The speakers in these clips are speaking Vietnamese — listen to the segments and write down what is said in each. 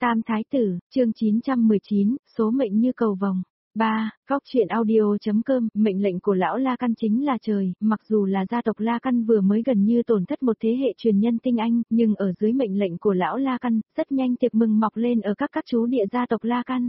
Tam Thái Tử, chương 919, số mệnh như cầu vồng. 3. Góc truyện audio.com, mệnh lệnh của lão La Căn chính là trời, mặc dù là gia tộc La Căn vừa mới gần như tổn thất một thế hệ truyền nhân tinh anh, nhưng ở dưới mệnh lệnh của lão La Căn, rất nhanh tiệc mừng mọc lên ở các chú địa gia tộc La Căn.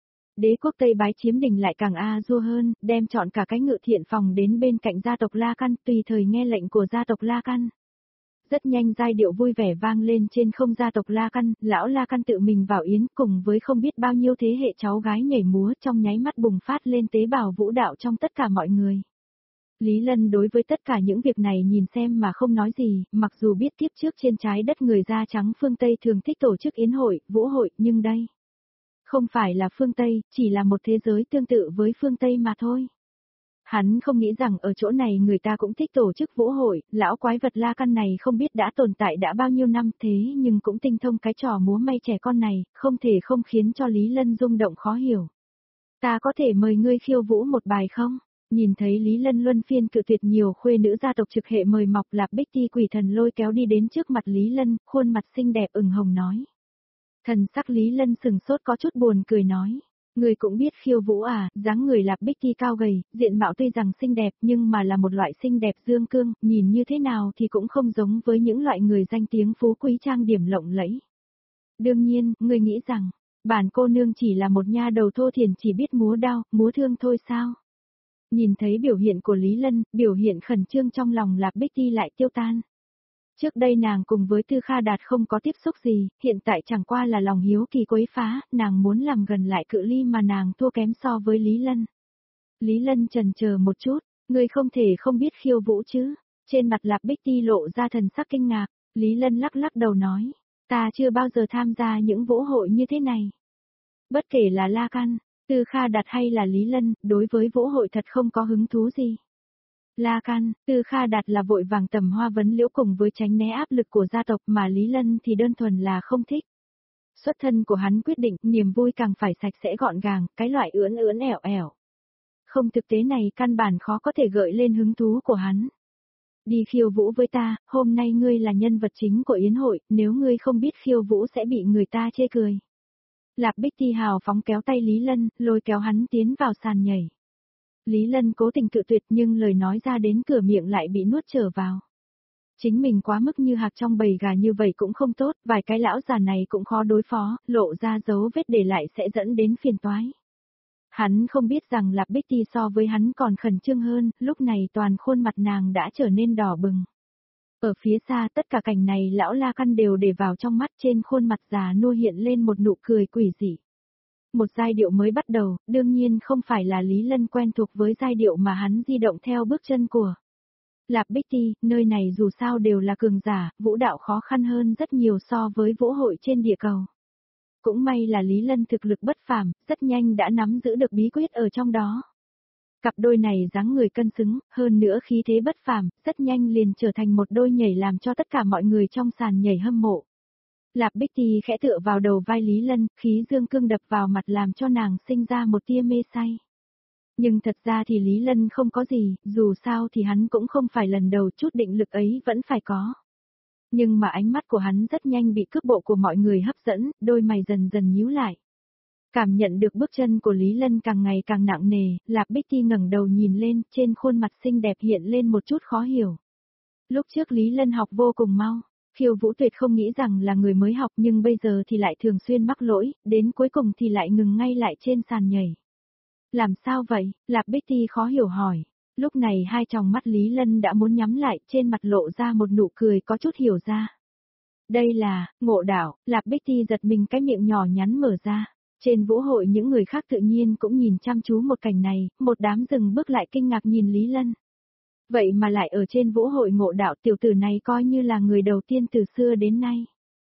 Đế quốc Tây Bái chiếm đỉnh lại càng a-dua hơn, đem chọn cả cái ngự thiện phòng đến bên cạnh gia tộc La Căn, tùy thời nghe lệnh của gia tộc La Căn. Rất nhanh giai điệu vui vẻ vang lên trên không gia tộc La Căn, lão La Căn tự mình vào yến cùng với không biết bao nhiêu thế hệ cháu gái nhảy múa trong nháy mắt bùng phát lên tế bào vũ đạo trong tất cả mọi người. Lý Lân đối với tất cả những việc này nhìn xem mà không nói gì, mặc dù biết tiếp trước trên trái đất người da trắng phương Tây thường thích tổ chức yến hội, vũ hội, nhưng đây không phải là phương Tây, chỉ là một thế giới tương tự với phương Tây mà thôi. Hắn không nghĩ rằng ở chỗ này người ta cũng thích tổ chức vũ hội, lão quái vật La Căn này không biết đã tồn tại đã bao nhiêu năm thế nhưng cũng tinh thông cái trò múa may trẻ con này, không thể không khiến cho Lý Lân rung động khó hiểu. Ta có thể mời ngươi khiêu vũ một bài không? Nhìn thấy Lý Lân luân phiên cự tuyệt nhiều khuê nữ gia tộc trực hệ mời mọc Lạp Bích Ti quỷ thần lôi kéo đi đến trước mặt Lý Lân, khuôn mặt xinh đẹp ửng hồng nói. Thần sắc Lý Lân sừng sốt có chút buồn cười nói. Người cũng biết khiêu vũ à, dáng người Lạp Bích Ti cao gầy, diện mạo tuy rằng xinh đẹp nhưng mà là một loại xinh đẹp dương cương, nhìn như thế nào thì cũng không giống với những loại người danh tiếng phú quý trang điểm lộng lẫy. Đương nhiên, người nghĩ rằng, bản cô nương chỉ là một nha đầu thô thiển chỉ biết múa đao, múa thương thôi sao? Nhìn thấy biểu hiện của Lý Lân, biểu hiện khẩn trương trong lòng Lạp Bích Ti lại tiêu tan. Trước đây nàng cùng với Tư Kha Đạt không có tiếp xúc gì, hiện tại chẳng qua là lòng hiếu kỳ quấy phá, nàng muốn làm gần lại cự ly mà nàng thua kém so với Lý Lân. Lý Lân chần chờ một chút, ngươi không thể không biết khiêu vũ chứ, trên mặt Lạp Bích Ti lộ ra thần sắc kinh ngạc, Lý Lân lắc lắc đầu nói, ta chưa bao giờ tham gia những vũ hội như thế này. Bất kể là La Căn, Tư Kha Đạt hay là Lý Lân, đối với vũ hội thật không có hứng thú gì. La Căn, Tư Kha Đạt là vội vàng tầm hoa vấn liễu cùng với tránh né áp lực của gia tộc mà Lý Lân thì đơn thuần là không thích. Xuất thân của hắn quyết định niềm vui càng phải sạch sẽ gọn gàng, cái loại ưỡn ưỡn ẻo ẻo. Không thực tế này căn bản khó có thể gợi lên hứng thú của hắn. Đi khiêu vũ với ta, hôm nay ngươi là nhân vật chính của yến hội, nếu ngươi không biết khiêu vũ sẽ bị người ta chê cười. Lạp Bích Ti hào phóng kéo tay Lý Lân, lôi kéo hắn tiến vào sàn nhảy. Lý Lân cố tình cự tuyệt nhưng lời nói ra đến cửa miệng lại bị nuốt trở vào. Chính mình quá mức như hạc trong bầy gà như vậy cũng không tốt, vài cái lão già này cũng khó đối phó, lộ ra dấu vết để lại sẽ dẫn đến phiền toái. Hắn không biết rằng Lạp Bích Ti so với hắn còn khẩn trương hơn, lúc này toàn khuôn mặt nàng đã trở nên đỏ bừng. Ở phía xa tất cả cảnh này lão La Căn đều để vào trong mắt, trên khuôn mặt già nua hiện lên một nụ cười quỷ dị. Một giai điệu mới bắt đầu, đương nhiên không phải là Lý Lân quen thuộc với giai điệu mà hắn di động theo bước chân của Lạp Bích Ti, nơi này dù sao đều là cường giả, vũ đạo khó khăn hơn rất nhiều so với vũ hội trên địa cầu. Cũng may là Lý Lân thực lực bất phàm, rất nhanh đã nắm giữ được bí quyết ở trong đó. Cặp đôi này dáng người cân xứng, hơn nữa khí thế bất phàm, rất nhanh liền trở thành một đôi nhảy làm cho tất cả mọi người trong sàn nhảy hâm mộ. Lạp Bích Ti khẽ tựa vào đầu vai Lý Lân, khí dương cương đập vào mặt làm cho nàng sinh ra một tia mê say. Nhưng thật ra thì Lý Lân không có gì, dù sao thì hắn cũng không phải lần đầu, chút định lực ấy vẫn phải có. Nhưng mà ánh mắt của hắn rất nhanh bị cước bộ của mọi người hấp dẫn, đôi mày dần dần nhíu lại. Cảm nhận được bước chân của Lý Lân càng ngày càng nặng nề, Lạp Bích Ti ngẩng đầu nhìn lên, trên khuôn mặt xinh đẹp hiện lên một chút khó hiểu. Lúc trước Lý Lân học vô cùng mau. Khiêu vũ tuyệt không nghĩ rằng là người mới học nhưng bây giờ thì lại thường xuyên mắc lỗi, đến cuối cùng thì lại ngừng ngay lại trên sàn nhảy. Làm sao vậy? Lạp Bích Ti khó hiểu hỏi. Lúc này hai tròng mắt Lý Lân đã muốn nhắm lại, trên mặt lộ ra một nụ cười có chút hiểu ra. Đây là, ngộ đạo, Lạp Bích Ti giật mình cái miệng nhỏ nhắn mở ra. Trên vũ hội những người khác tự nhiên cũng nhìn chăm chú một cảnh này, một đám dừng bước lại kinh ngạc nhìn Lý Lân. Vậy mà lại ở trên vũ hội ngộ đạo tiểu tử này coi như là người đầu tiên từ xưa đến nay.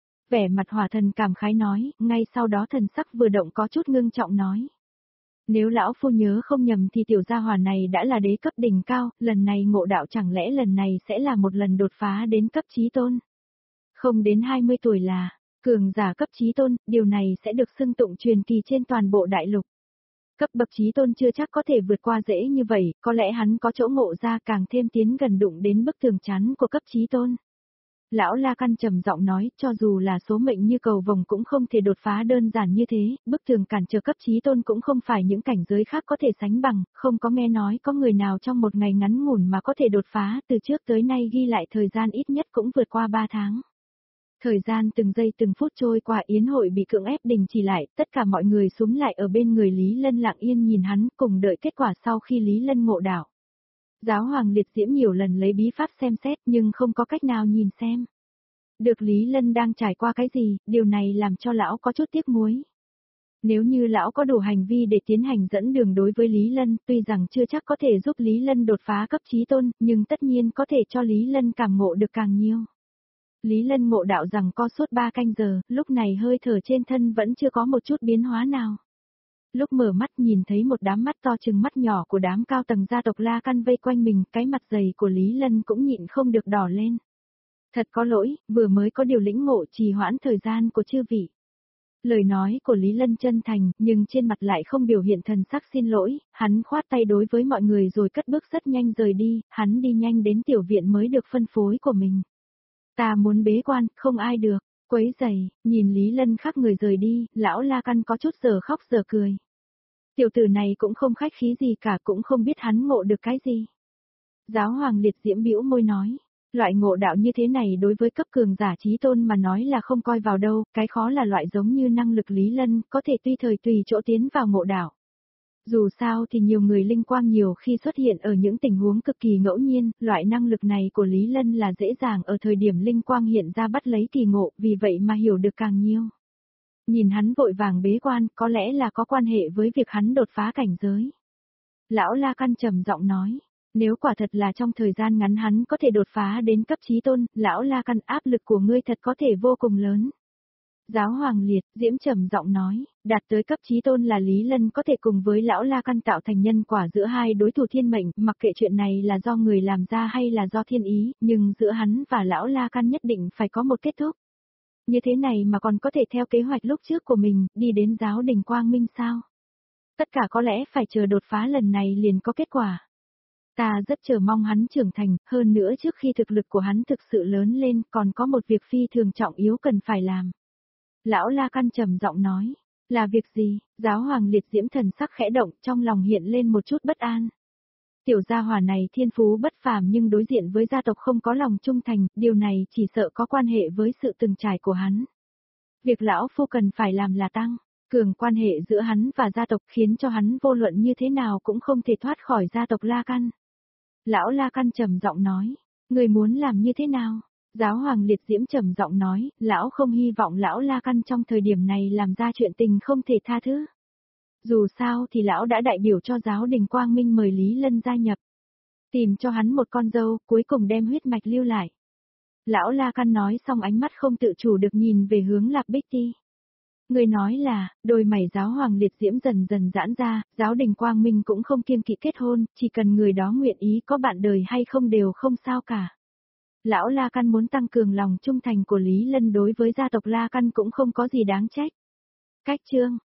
Vẻ mặt Hỏa Thần cảm khái nói, ngay sau đó thần sắc vừa động có chút ngưng trọng nói. Nếu lão phu nhớ không nhầm thì tiểu gia hỏa này đã là đế cấp đỉnh cao, lần này ngộ đạo chẳng lẽ lần này sẽ là một lần đột phá đến cấp chí tôn. Không đến 20 tuổi là, cường giả cấp chí tôn, điều này sẽ được xưng tụng truyền kỳ trên toàn bộ đại lục. Cấp bậc chí tôn chưa chắc có thể vượt qua dễ như vậy, có lẽ hắn có chỗ ngộ ra càng thêm tiến gần đụng đến bức tường chắn của cấp chí tôn. Lão La Căn trầm giọng nói, cho dù là số mệnh như cầu vồng cũng không thể đột phá đơn giản như thế, bức tường cản trở cấp chí tôn cũng không phải những cảnh giới khác có thể sánh bằng, không có nghe nói có người nào trong một ngày ngắn ngủn mà có thể đột phá, từ trước tới nay ghi lại thời gian ít nhất cũng vượt qua 3 tháng. Thời gian từng giây từng phút trôi qua, yến hội bị cưỡng ép đình chỉ lại, tất cả mọi người xúm lại ở bên người Lý Lân lặng yên nhìn hắn, cùng đợi kết quả sau khi Lý Lân ngộ đạo. Giáo hoàng liệt diễm nhiều lần lấy bí pháp xem xét nhưng không có cách nào nhìn xem được Lý Lân đang trải qua cái gì, điều này làm cho lão có chút tiếc nuối. Nếu như lão có đủ hành vi để tiến hành dẫn đường đối với Lý Lân, tuy rằng chưa chắc có thể giúp Lý Lân đột phá cấp chí tôn, nhưng tất nhiên có thể cho Lý Lân cảm ngộ được càng nhiều. Lý Lân ngộ đạo rằng co suốt 3 canh giờ, lúc này hơi thở trên thân vẫn chưa có một chút biến hóa nào. Lúc mở mắt nhìn thấy một đám mắt to chừng mắt nhỏ của đám cao tầng gia tộc La Căn vây quanh mình, cái mặt dày của Lý Lân cũng nhịn không được đỏ lên. Thật có lỗi, vừa mới có điều lĩnh ngộ trì hoãn thời gian của chư vị. Lời nói của Lý Lân chân thành, nhưng trên mặt lại không biểu hiện thần sắc xin lỗi, hắn khoát tay đối với mọi người rồi cất bước rất nhanh rời đi, hắn đi nhanh đến tiểu viện mới được phân phối của mình. Ta muốn bế quan, không ai được, quấy rầy, nhìn Lý Lân khác người rời đi, lão La Căn có chút giờ khóc giờ cười. Tiểu tử này cũng không khách khí gì cả, cũng không biết hắn ngộ được cái gì. Giáo hoàng liệt diễm bĩu môi nói, loại ngộ đạo như thế này đối với cấp cường giả chí tôn mà nói là không coi vào đâu, cái khó là loại giống như năng lực Lý Lân, có thể tùy thời tùy chỗ tiến vào ngộ đạo. Dù sao thì nhiều người linh quang nhiều khi xuất hiện ở những tình huống cực kỳ ngẫu nhiên, loại năng lực này của Lý Lân là dễ dàng ở thời điểm linh quang hiện ra bắt lấy kỳ ngộ, vì vậy mà hiểu được càng nhiều. Nhìn hắn vội vàng bế quan, có lẽ là có quan hệ với việc hắn đột phá cảnh giới. Lão La Căn trầm giọng nói, nếu quả thật là trong thời gian ngắn hắn có thể đột phá đến cấp chí tôn, lão La Căn áp lực của ngươi thật có thể vô cùng lớn. Giáo hoàng liệt, diễm trầm giọng nói, đạt tới cấp chí tôn là Lý Lân có thể cùng với lão La Căn tạo thành nhân quả giữa hai đối thủ thiên mệnh, mặc kệ chuyện này là do người làm ra hay là do thiên ý, nhưng giữa hắn và lão La Căn nhất định phải có một kết thúc. Như thế này mà còn có thể theo kế hoạch lúc trước của mình, đi đến giáo đình Quang Minh sao? Tất cả có lẽ phải chờ đột phá lần này liền có kết quả. Ta rất chờ mong hắn trưởng thành, hơn nữa trước khi thực lực của hắn thực sự lớn lên còn có một việc phi thường trọng yếu cần phải làm. Lão La Căn trầm giọng nói, là việc gì? Giáo hoàng liệt diễm thần sắc khẽ động, trong lòng hiện lên một chút bất an. Tiểu gia hỏa này thiên phú bất phàm nhưng đối diện với gia tộc không có lòng trung thành, điều này chỉ sợ có quan hệ với sự từng trải của hắn. Việc lão phu cần phải làm là tăng cường quan hệ giữa hắn và gia tộc, khiến cho hắn vô luận như thế nào cũng không thể thoát khỏi gia tộc La Căn. Lão La Căn trầm giọng nói, người muốn làm như thế nào? Giáo hoàng liệt diễm trầm giọng nói, lão không hy vọng lão La Căn trong thời điểm này làm ra chuyện tình không thể tha thứ. Dù sao thì lão đã đại biểu cho giáo đình Quang Minh mời Lý Lân gia nhập. Tìm cho hắn một con dâu, cuối cùng đem huyết mạch lưu lại. Lão La Căn nói xong ánh mắt không tự chủ được nhìn về hướng Lạc Bích Ti. Người nói là, đôi mày giáo hoàng liệt diễm dần dần giãn ra, giáo đình Quang Minh cũng không kiêng kỵ kết hôn, chỉ cần người đó nguyện ý có bạn đời hay không đều không sao cả. Lão La Căn muốn tăng cường lòng trung thành của Lý Lân đối với gia tộc La Căn cũng không có gì đáng trách. Cách chương